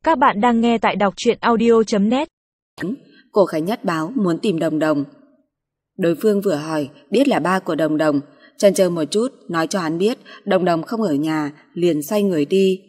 Các bạn đang nghe tại đọc truyện audio.net. Cổ Khánh Nhất báo muốn tìm Đồng Đồng. Đối phương vừa hỏi biết là ba của Đồng Đồng, chần chờ một chút nói cho hắn biết Đồng Đồng không ở nhà, liền xoay người đi.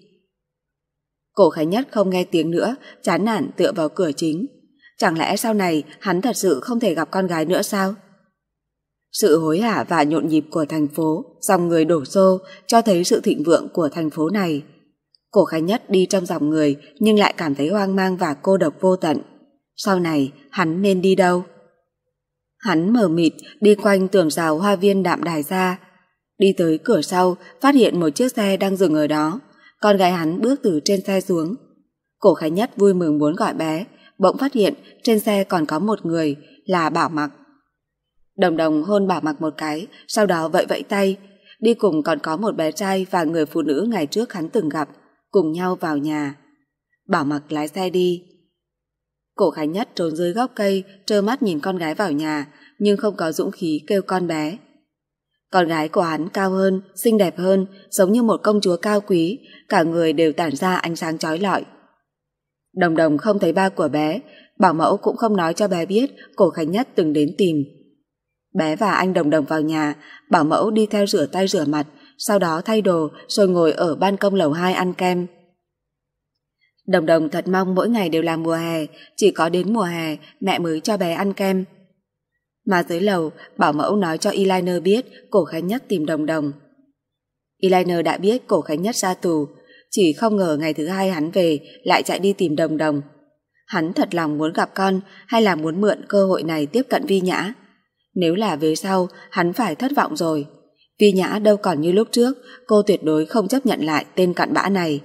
Cổ Khánh Nhất không nghe tiếng nữa, chán nản tựa vào cửa chính. Chẳng lẽ sau này hắn thật sự không thể gặp con gái nữa sao? Sự hối hả và nhộn nhịp của thành phố, dòng người đổ xô cho thấy sự thịnh vượng của thành phố này. Cổ Khánh Nhất đi trong dòng người nhưng lại cảm thấy hoang mang và cô độc vô tận. Sau này hắn nên đi đâu? Hắn mờ mịt đi quanh tường rào hoa viên Đạm Đài Gia. Đi tới cửa sau, phát hiện một chiếc xe đang dừng ở đó. Con gái hắn bước từ trên xe xuống. Cổ Khánh Nhất vui mừng muốn gọi bé, bỗng phát hiện trên xe còn có một người, là Bảo Mặc. Đồng Đồng hôn Bảo Mặc một cái, sau đó vẫy vẫy tay. Đi cùng còn có một bé trai và người phụ nữ ngày trước hắn từng gặp, cùng nhau vào nhà. Bảo Mặc lái xe đi. Cổ Khánh Nhất trốn dưới gốc cây, trơ mắt nhìn con gái vào nhà, nhưng không có dũng khí kêu con bé. Con gái của hắn cao hơn, xinh đẹp hơn, giống như một công chúa cao quý, cả người đều tản ra ánh sáng chói lọi. Đồng Đồng không thấy ba của bé, bảo mẫu cũng không nói cho bé biết Cổ Khánh Nhất từng đến tìm. Bé và anh Đồng Đồng vào nhà, bảo mẫu đi theo rửa tay rửa mặt, sau đó thay đồ rồi ngồi ở ban công lầu 2 ăn kem. Đồng Đồng thật mong mỗi ngày đều là mùa hè, chỉ có đến mùa hè mẹ mới cho bé ăn kem. Mà dưới lầu, bảo mẫu nói cho Eliner biết Cổ Khánh Nhất tìm Đồng Đồng. Eliner đã biết Cổ Khánh Nhất ra tù, chỉ không ngờ ngày thứ hai hắn về lại chạy đi tìm Đồng Đồng. Hắn thật lòng muốn gặp con hay là muốn mượn cơ hội này tiếp cận Vi Nhã? Nếu là về sau, hắn phải thất vọng rồi. Vi Nhã đâu còn như lúc trước, cô tuyệt đối không chấp nhận lại tên cặn bã này.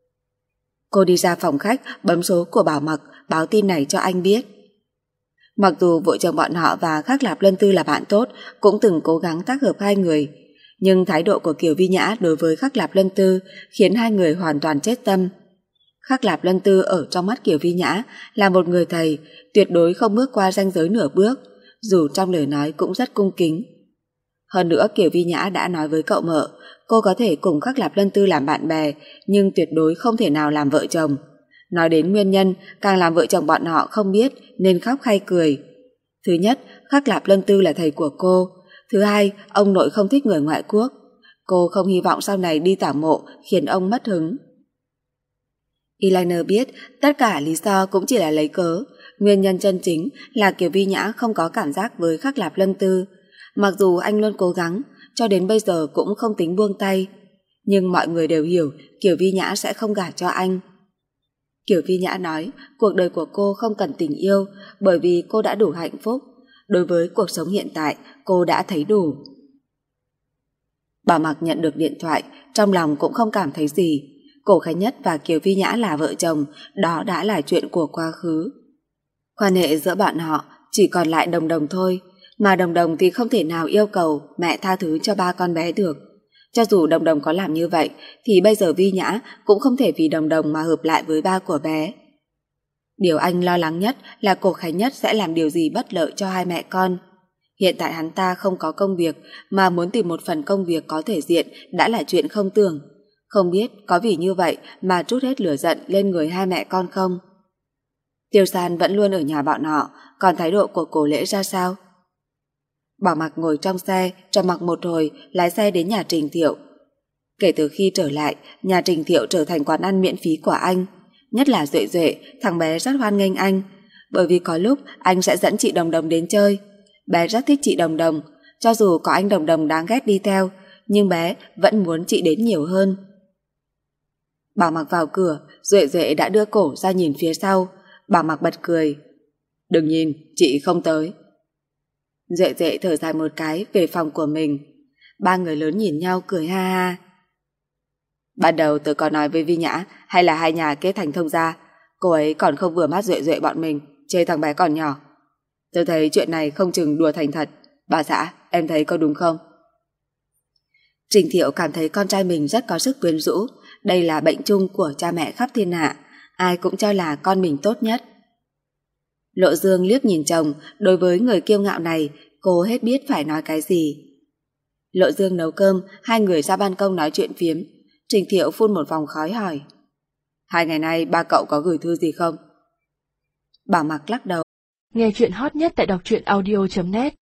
Cô đi ra phòng khách, bấm số của Bảo Mặc, báo tin này cho anh biết. Mặc dù vợ chồng bọn họ và Khắc Lạp Lân Tư là bạn tốt, cũng từng cố gắng tác hợp hai người, nhưng thái độ của Kiều Vi Nhã đối với Khắc Lạp Lân Tư khiến hai người hoàn toàn chết tâm. Khắc Lạp Lân Tư ở trong mắt Kiều Vi Nhã là một người thầy, tuyệt đối không bước qua ranh giới nửa bước, dù trong lời nói cũng rất cung kính. Hơn nữa Kiều Vi Nhã đã nói với cậu mợ, cô có thể cùng Khắc Lạp Lân Tư làm bạn bè, nhưng tuyệt đối không thể nào làm vợ chồng. Nói đến nguyên nhân, càng làm vợ chồng bọn họ không biết nên khóc hay cười. Thứ nhất, Khắc Lạp Lân Tư là thầy của cô. Thứ hai, ông nội không thích người ngoại quốc. Cô không hy vọng sau này đi tảo mộ khiến ông mất hứng. Eliner biết tất cả lý do cũng chỉ là lấy cớ. Nguyên nhân chân chính là Kiều Vi Nhã không có cảm giác với Khắc Lạp Lân Tư. Mặc dù anh luôn cố gắng, cho đến bây giờ cũng không tính buông tay. Nhưng mọi người đều hiểu Kiều Vi Nhã sẽ không gả cho anh. Kiều Vi Nhã nói cuộc đời của cô không cần tình yêu bởi vì cô đã đủ hạnh phúc. Đối với cuộc sống hiện tại, cô đã thấy đủ. Bảo Mặc nhận được điện thoại, trong lòng cũng không cảm thấy gì. Cổ Khánh Nhất và Kiều Vi Nhã là vợ chồng, đó đã là chuyện của quá khứ. Quan hệ giữa bọn họ chỉ còn lại Đồng Đồng thôi, mà Đồng Đồng thì không thể nào yêu cầu mẹ tha thứ cho ba con bé được. Cho dù Đồng Đồng có làm như vậy, thì bây giờ Vi Nhã cũng không thể vì Đồng Đồng mà hợp lại với ba của bé. Điều anh lo lắng nhất là Cổ Khánh Nhất sẽ làm điều gì bất lợi cho hai mẹ con. Hiện tại hắn ta không có công việc, mà muốn tìm một phần công việc có thể diện đã là chuyện không tưởng. Không biết có vì như vậy mà trút hết lửa giận lên người hai mẹ con không? Tiêu San vẫn luôn ở nhà bọn họ, còn thái độ của Cổ Lễ ra sao? Bảo Mặc ngồi trong xe, trầm mặc một hồi, lái xe đến nhà Trình Thiệu. Kể từ khi trở lại, nhà Trình Thiệu trở thành quán ăn miễn phí của anh. Nhất là Duệ Duệ, thằng bé rất hoan nghênh anh, bởi vì có lúc anh sẽ dẫn chị Đồng Đồng đến chơi. Bé rất thích chị Đồng Đồng, cho dù có anh Đồng Đồng đáng ghét đi theo, nhưng bé vẫn muốn chị đến nhiều hơn. Bảo Mặc vào cửa, Duệ Duệ đã đưa cổ ra nhìn phía sau. Bảo Mặc bật cười. Đừng nhìn, chị không tới. Duệ Duệ thở dài một cái về phòng của mình. Ba người lớn nhìn nhau cười ha ha. Ban đầu tôi có nói với Vi Nhã hay là hai nhà kết thành thông gia, cô ấy còn không vừa mắt Duệ Duệ bọn mình, chê thằng bé còn nhỏ. Tôi thấy chuyện này không chừng đùa thành thật. Bà xã, em thấy có đúng không? Trình Thiệu cảm thấy con trai mình rất có sức quyến rũ. Đây là bệnh chung của cha mẹ khắp thiên hạ, ai cũng cho là con mình tốt nhất. Lộ Dương liếc nhìn chồng, đối với người kiêu ngạo này, cô hết biết phải nói cái gì. Lộ Dương nấu cơm, hai người ra ban công nói chuyện phiếm. Trình Thiệu phun một vòng khói hỏi. 2 ngày nay ba cậu có gửi thư gì không? Bảo Mặc lắc đầu. Nghe chuyện hot nhất tại đọc truyện audio.net